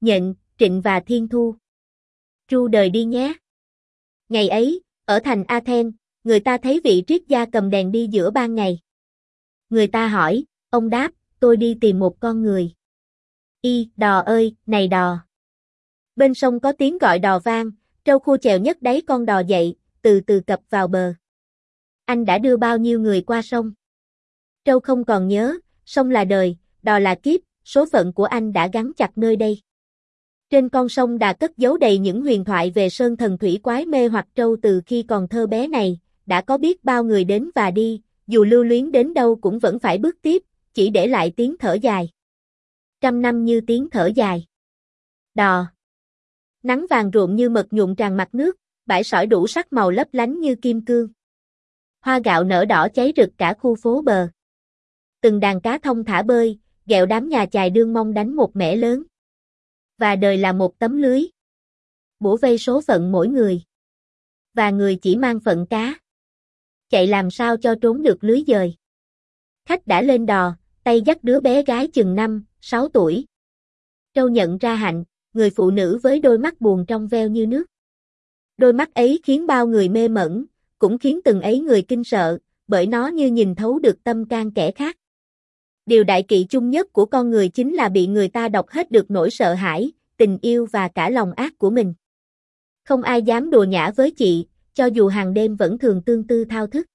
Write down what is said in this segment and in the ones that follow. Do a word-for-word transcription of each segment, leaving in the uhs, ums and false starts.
Nhận, Trịnh và Thiên Thu. Ru đời đi nhé. Ngày ấy, ở thành Athens, người ta thấy vị triết gia cầm đèn đi giữa ban ngày. Người ta hỏi, ông đáp, tôi đi tìm một con người. Y, đò ơi, này đò. Bên sông có tiếng gọi đò vang, trâu khua chèo nhấc đáy con đò dậy, từ từ cập vào bờ. Anh đã đưa bao nhiêu người qua sông? Trâu không còn nhớ, sông là đời, đò là kiếp, số phận của anh đã gắn chặt nơi đây. Trên con sông đã cất giấu đầy những huyền thoại về sơn thần thủy quái mê hoặc trâu từ khi còn thơ bé này, đã có biết bao người đến và đi, dù lưu luyến đến đâu cũng vẫn phải bước tiếp, chỉ để lại tiếng thở dài. Trăm năm như tiếng thở dài. Đò. Nắng vàng ruộm như mật nhuộm tràn mặt nước, bãi sỏi đủ sắc màu lấp lánh như kim cương. Hoa gạo nở đỏ cháy rực cả khu phố bờ. Từng đàn cá thông thả bơi, ghẹo đám nhà chài đương mong đánh một mẻ lớn. Và đời là một tấm lưới. Bủa vây số phận mỗi người. Và người chỉ mang phận cá. Chạy làm sao cho trốn được lưới dời. Khách đã lên đò, tay dắt đứa bé gái chừng năm, sáu tuổi. Trâu nhận ra Hạnh, người phụ nữ với đôi mắt buồn trong veo như nước. Đôi mắt ấy khiến bao người mê mẩn, cũng khiến từng ấy người kinh sợ, bởi nó như nhìn thấu được tâm can kẻ khác. Điều đại kỵ chung nhất của con người chính là bị người ta đọc hết được nỗi sợ hãi, tình yêu và cả lòng ác của mình. Không ai dám đùa nhã với chị, cho dù hàng đêm vẫn thường tương tư thao thức.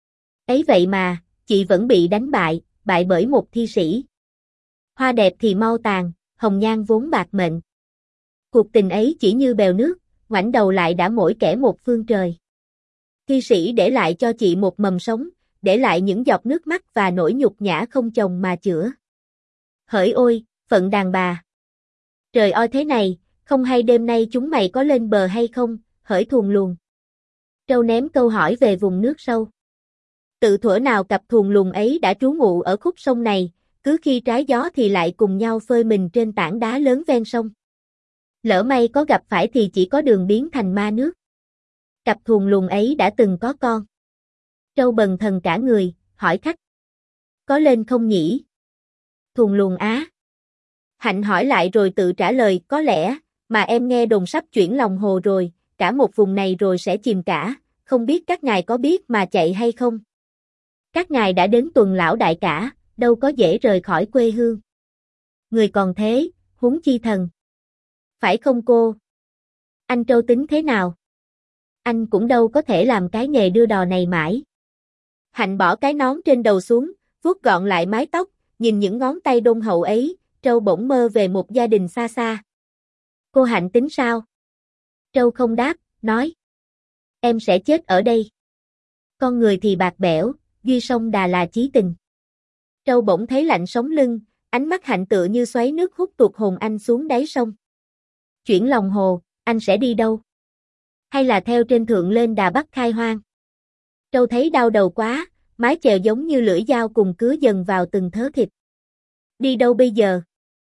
Ấy vậy mà, chị vẫn bị đánh bại, bại bởi một thi sĩ. Hoa đẹp thì mau tàn, hồng nhan vốn bạc mệnh. Cuộc tình ấy chỉ như bèo nước, ngoảnh đầu lại đã mỗi kẻ một phương trời. Thi sĩ để lại cho chị một mầm sống, để lại những giọt nước mắt và nỗi nhục nhã không chồng mà chữa. Hỡi ôi, phận đàn bà. Trời ơi thế này, không hay đêm nay chúng mày có lên bờ hay không, hỡi thuồng luồng. Trâu ném câu hỏi về vùng nước sâu. Tự thuở nào cặp thuồng luồng ấy đã trú ngụ ở khúc sông này, cứ khi trái gió thì lại cùng nhau phơi mình trên tảng đá lớn ven sông. Lỡ may có gặp phải thì chỉ có đường biến thành ma nước. Cặp thuồng luồng ấy đã từng có con. Trâu bần thần cả người, hỏi khách. Có lên không nhỉ? Thuồng luồng á. Hạnh hỏi lại rồi tự trả lời, có lẽ, mà em nghe đồn sắp chuyển lòng hồ rồi, cả một vùng này rồi sẽ chìm cả, không biết các ngài có biết mà chạy hay không? Các ngài đã đến tuần lão đại cả, đâu có dễ rời khỏi quê hương. Người còn thế, huống chi thần. Phải không cô? Anh Trâu tính thế nào? Anh cũng đâu có thể làm cái nghề đưa đò này mãi. Hạnh bỏ cái nón trên đầu xuống, vuốt gọn lại mái tóc, nhìn những ngón tay đôn hậu ấy, Trâu bỗng mơ về một gia đình xa xa. Cô Hạnh tính sao? Trâu không đáp, nói. Em sẽ chết ở đây. Con người thì bạc bẽo, duy sông đà là chí tình. Trâu bỗng thấy lạnh sống lưng, ánh mắt Hạnh tựa như xoáy nước hút tuột hồn anh xuống đáy sông. Chuyển lòng hồ, anh sẽ đi đâu? Hay là theo trên thượng lên đà Bắc khai hoang? Trâu thấy đau đầu quá, mái chèo giống như lưỡi dao cùng cứa dần vào từng thớ thịt. Đi đâu bây giờ?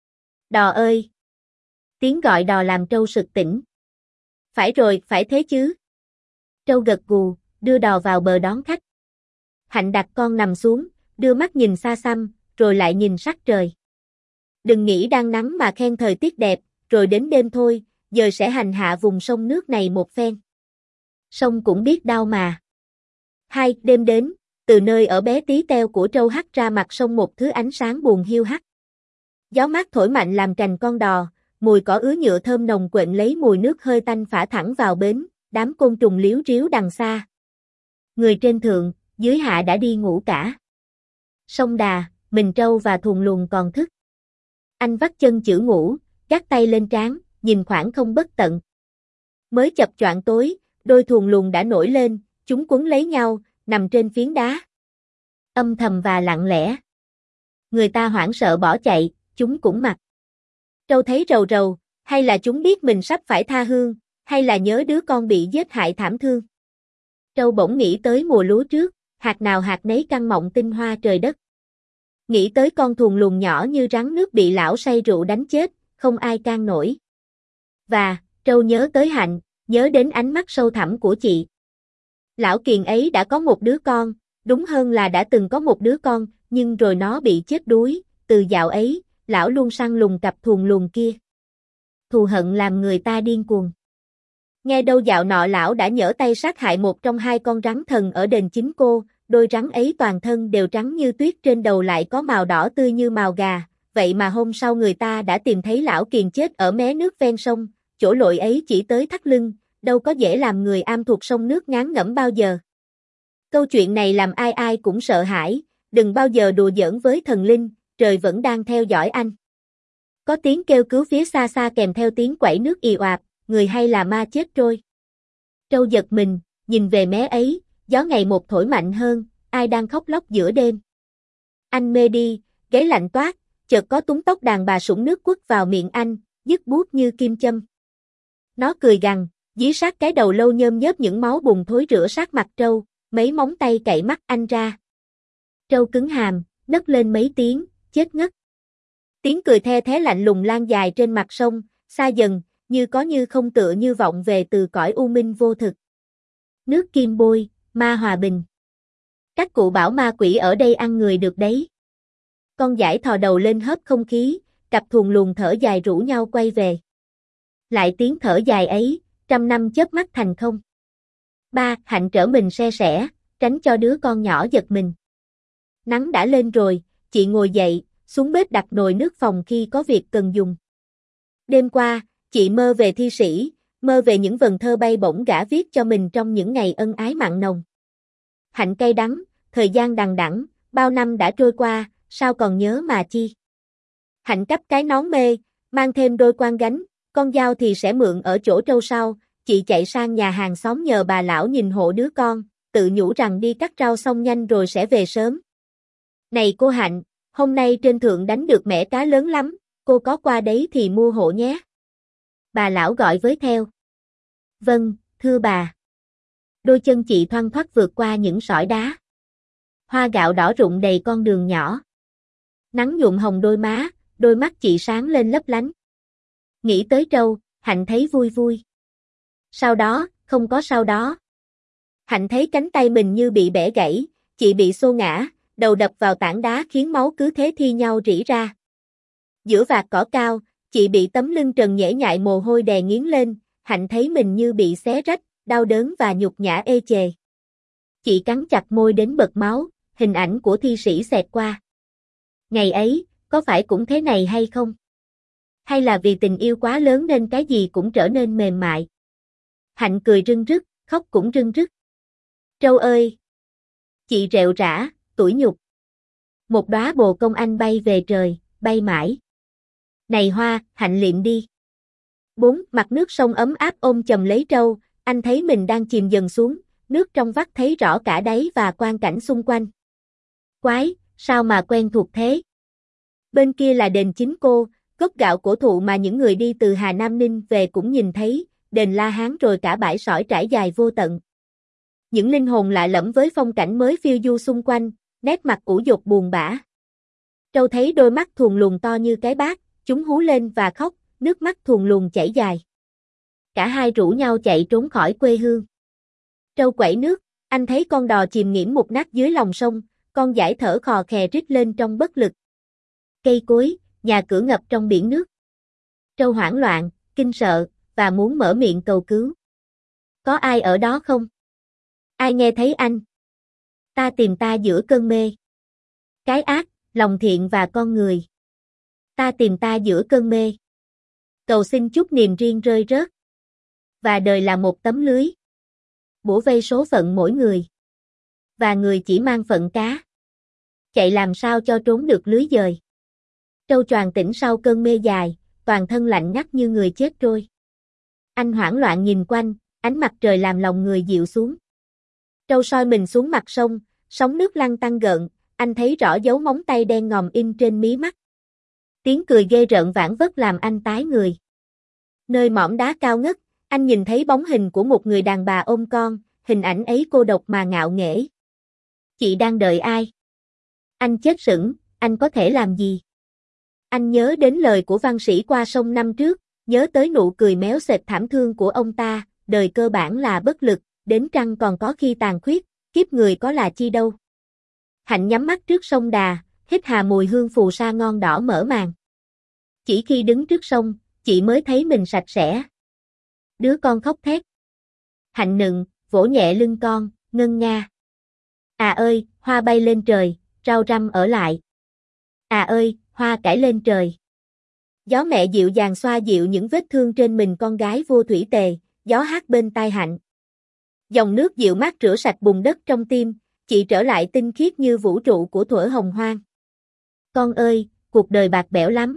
Đò ơi! Tiếng gọi đò làm Trâu sực tỉnh. Phải rồi, phải thế chứ. Trâu gật gù, đưa đò vào bờ đón khách. Hạnh đặt con nằm xuống, đưa mắt nhìn xa xăm, rồi lại nhìn sắc trời. Đừng nghĩ đang nắng mà khen thời tiết đẹp, rồi đến đêm thôi, giờ sẽ hành hạ vùng sông nước này một phen. Sông cũng biết đau mà. Hai, đêm đến, từ nơi ở bé tí teo của Trâu hắt ra mặt sông một thứ ánh sáng buồn hiu hắt. Gió mát thổi mạnh làm cành con đò, mùi cỏ ứa nhựa thơm nồng quện lấy mùi nước hơi tanh phả thẳng vào bến, đám côn trùng líu ríu đằng xa. Người trên thượng, dưới hạ đã đi ngủ cả. Sông đà, mình Trâu và thuồng luồng còn thức. Anh vắt chân chữ ngủ, gác tay lên trán, nhìn khoảng không bất tận. Mới chập choạng tối, đôi thuồng luồng đã nổi lên, chúng quấn lấy nhau, nằm trên phiến đá. Âm thầm và lặng lẽ. Người ta hoảng sợ bỏ chạy, chúng cũng mặc. Trâu thấy rầu rầu, hay là chúng biết mình sắp phải tha hương, hay là nhớ đứa con bị giết hại thảm thương. Trâu bỗng nghĩ tới mùa lúa trước, hạt nào hạt nấy căng mọng tinh hoa trời đất. Nghĩ tới con thuồng luồng nhỏ như rắn nước bị lão say rượu đánh chết, không ai can nổi. Và, Trâu nhớ tới Hạnh, nhớ đến ánh mắt sâu thẳm của chị. Lão Kiền ấy đã có một đứa con, đúng hơn là đã từng có một đứa con, nhưng rồi nó bị chết đuối, từ dạo ấy, lão luôn săn lùng cặp thuồng luồng kia. thù hận làm người ta điên cuồng. Nghe đâu dạo nọ lão đã nhỡ tay sát hại một trong hai con rắn thần ở đền Chính Cô, đôi rắn ấy toàn thân đều trắng như tuyết, trên đầu lại có màu đỏ tươi như mào gà, vậy mà hôm sau người ta đã tìm thấy lão Kiền chết ở mé nước ven sông, chỗ lội ấy chỉ tới thắt lưng, đâu có dễ làm người am thuộc sông nước ngán ngẩm bao giờ. Câu chuyện này làm ai ai cũng sợ hãi, đừng bao giờ đùa giỡn với thần linh, trời vẫn đang theo dõi anh. Có tiếng kêu cứu phía xa xa kèm theo tiếng quẩy nước ì oạp, người hay là ma chết trôi. Trâu giật mình, nhìn về mé ấy, gió ngày một thổi mạnh hơn, ai đang khóc lóc giữa đêm. Anh mê đi, gáy lạnh toát, chợt có túng tóc đàn bà sũng nước quất vào miệng anh, dứt buốt như kim châm. Nó cười gằn, dí sát cái đầu lâu nhơm nhớp những máu bùn thối rửa sát mặt trâu, mấy móng tay cạy mắt anh ra. Trâu cứng hàm, nấc lên mấy tiếng, chết ngất. Tiếng cười the thé lạnh lùng lan dài trên mặt sông, xa dần, như có như không, tựa như vọng về từ cõi u minh vô thực. Nước Kim Bôi, ma hòa bình. Các cụ bảo ma quỷ ở đây ăn người được đấy. Con dải thò đầu lên hớp không khí, cặp thuồng luồng thở dài rủ nhau quay về. Lại tiếng thở dài ấy, trăm năm chớp mắt thành không. Ba, Hạnh trở mình se sẻ, tránh cho đứa con nhỏ giật mình. Nắng đã lên rồi, chị ngồi dậy, xuống bếp đặt nồi nước phòng khi có việc cần dùng. Đêm qua, chị mơ về thi sĩ, mơ về những vần thơ bay bổng gã viết cho mình trong những ngày ân ái mặn nồng. Hạnh cay đắng, thời gian đằng đẵng, bao năm đã trôi qua, sao còn nhớ mà chi. Hạnh cắp cái nón mê, mang thêm đôi quan gánh, con dao thì sẽ mượn ở chỗ trâu sau, chị chạy sang nhà hàng xóm nhờ bà lão nhìn hộ đứa con, tự nhủ rằng đi cắt rau xong nhanh rồi sẽ về sớm. Này cô Hạnh, hôm nay trên thượng đánh được mẻ cá lớn lắm, cô có qua đấy thì mua hộ nhé. Bà lão gọi với theo. Vâng, thưa bà. Đôi chân chị thoăn thoắt vượt qua những sỏi đá. Hoa gạo đỏ rụng đầy con đường nhỏ. Nắng nhuộm hồng đôi má, đôi mắt chị sáng lên lấp lánh. Nghĩ tới trâu, Hạnh thấy vui vui. Sau đó, không có sau đó. Hạnh thấy cánh tay mình như bị bẻ gãy, chị bị xô ngã, đầu đập vào tảng đá khiến máu cứ thế thi nhau rỉ ra. Giữa vạt cỏ cao, chị bị tấm lưng trần nhễ nhại mồ hôi đè nghiến lên, Hạnh thấy mình như bị xé rách, đau đớn và nhục nhã ê chề. Chị cắn chặt môi đến bật máu, hình ảnh của thi sĩ xẹt qua. Ngày ấy, có phải cũng thế này hay không? Hay là vì tình yêu quá lớn nên cái gì cũng trở nên mềm mại? Hạnh cười rưng rức, khóc cũng rưng rức. Trâu ơi! Chị rệu rã, tủi nhục. Một đóa bồ công anh bay về trời, bay mãi. Này Hoa, Hạnh liệm đi. Bốn, mặt nước sông ấm áp ôm chầm lấy trâu, anh thấy mình đang chìm dần xuống, nước trong vắt thấy rõ cả đáy và quang cảnh xung quanh. Quái, sao mà quen thuộc thế? Bên kia là đền Chính Cô, gốc gạo cổ thụ mà những người đi từ Hà Nam Ninh về cũng nhìn thấy, đền La Hán rồi cả bãi sỏi trải dài vô tận. Những linh hồn lạ lẫm với phong cảnh mới phiêu du xung quanh, nét mặt ủ dột buồn bã. Trâu thấy đôi mắt thuồng luồng to như cái bát, chúng hú lên và khóc, nước mắt thuồng luồng chảy dài. Cả hai rủ nhau chạy trốn khỏi quê hương. Trâu quẩy nước, anh thấy con đò chìm nghiễm mục nát dưới lòng sông, con dải thở khò khè rít lên trong bất lực. Cây cối, nhà cửa ngập trong biển nước. Trâu hoảng loạn, kinh sợ, và muốn mở miệng cầu cứu. Có ai ở đó không? Ai nghe thấy anh? Ta tìm ta giữa cơn mê. Cái ác, lòng thiện và con người. Ta tìm ta giữa cơn mê. Cầu xin chút niềm riêng rơi rớt. Và đời là một tấm lưới. Bủa vây số phận mỗi người. Và người chỉ mang phận cá. Chạy làm sao cho trốn được lưới dời. Trâu choàng tỉnh sau cơn mê dài, toàn thân lạnh ngắt như người chết trôi. Anh hoảng loạn nhìn quanh, ánh mặt trời làm lòng người dịu xuống. Trâu soi mình xuống mặt sông, sóng nước lăn tăn gợn, anh thấy rõ dấu móng tay đen ngòm in trên mí mắt. Tiếng cười ghê rợn vảng vất làm anh tái người. Nơi mỏm đá cao ngất, anh nhìn thấy bóng hình của một người đàn bà ôm con, hình ảnh ấy cô độc mà ngạo nghễ. Chị đang đợi ai? Anh chết sững, anh có thể làm gì? Anh nhớ đến lời của văn sĩ qua sông năm trước, nhớ tới nụ cười méo xệch thảm thương của ông ta, đời cơ bản là bất lực, đến trăng còn có khi tàn khuyết, kiếp người có là chi đâu. Hạnh nhắm mắt trước sông Đà, hít hà mùi hương phù sa ngon đỏ mở màn. Chỉ khi đứng trước sông, chị chị mới thấy mình sạch sẽ. Đứa con khóc thét. Hạnh nựng, vỗ nhẹ lưng con, ngân nga. À ơi, hoa bay lên trời, rau răm ở lại. À ơi, hoa cải lên trời. Gió mẹ dịu dàng xoa dịu những vết thương trên mình con gái vua thủy tề, gió hát bên tai Hạnh. Dòng nước dịu mát rửa sạch bùn đất trong tim, chị trở lại tinh khiết như vũ trụ của thuở hồng hoang. Con ơi, cuộc đời bạc bẽo lắm.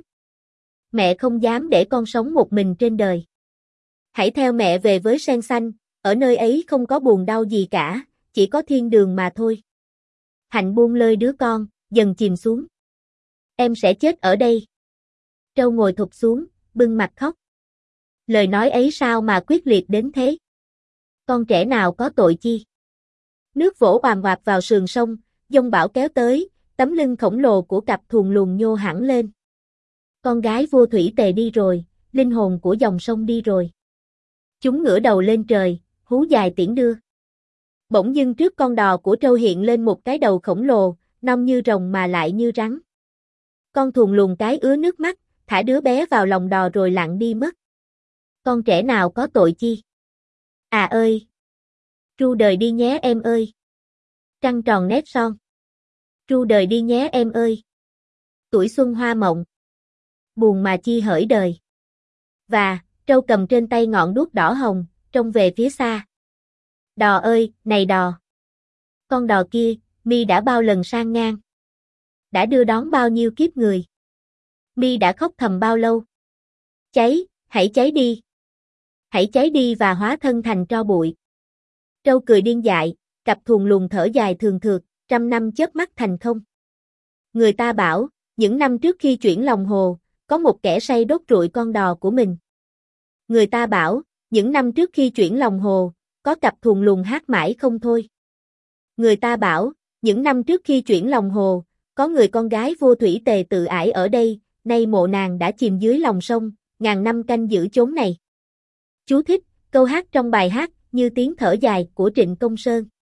Mẹ không dám để con sống một mình trên đời. Hãy theo mẹ về với sen xanh, ở nơi ấy không có buồn đau gì cả, chỉ có thiên đường mà thôi. Hạnh buông lơi đứa con, dần chìm xuống. Em sẽ chết ở đây. Trâu ngồi thụp xuống, bưng mặt khóc. Lời nói ấy sao mà quyết liệt đến thế? Con trẻ nào có tội chi? Nước vỗ oàm oạt vào sườn sông, giông bão kéo tới, tấm lưng khổng lồ của cặp thuồng luồng nhô hẳn lên. Con gái vua thủy tề đi rồi, linh hồn của dòng sông đi rồi. Chúng ngửa đầu lên trời, hú dài tiễn đưa. Bỗng dưng trước con đò của trâu hiện lên một cái đầu khổng lồ, non như rồng mà lại như rắn. Con thuồng luồng cái ứa nước mắt, thả đứa bé vào lòng đò rồi lặn đi mất. Con trẻ nào có tội chi? À ơi! Ru đời đi nhé em ơi! Trăng tròn nét son. Ru đời đi nhé em ơi! Tuổi xuân hoa mộng. Buồn mà chi hỡi đời. Và, trâu cầm trên tay ngọn đuốc đỏ hồng, trông về phía xa. Đò ơi, này đò! Con đò kia, mi đã bao lần sang ngang. Đã đưa đón bao nhiêu kiếp người. Mi đã khóc thầm bao lâu. Cháy, hãy cháy đi. Hãy cháy đi và hóa thân thành tro bụi. Trâu cười điên dại, cặp thuồng luồng thở dài thường thượt, trăm năm chớp mắt thành không. Người ta bảo, những năm trước khi chuyển lòng hồ, có một kẻ say đốt trụi con đò của mình. Người ta bảo, những năm trước khi chuyển lòng hồ, có cặp thuồng luồng hát mãi không thôi. Người ta bảo, những năm trước khi chuyển lòng hồ, có người con gái vua thủy tề tự ải ở đây, nay mộ nàng đã chìm dưới lòng sông, ngàn năm canh giữ chốn này. Chú thích, câu hát trong bài hát, như tiếng thở dài của Trịnh Công Sơn.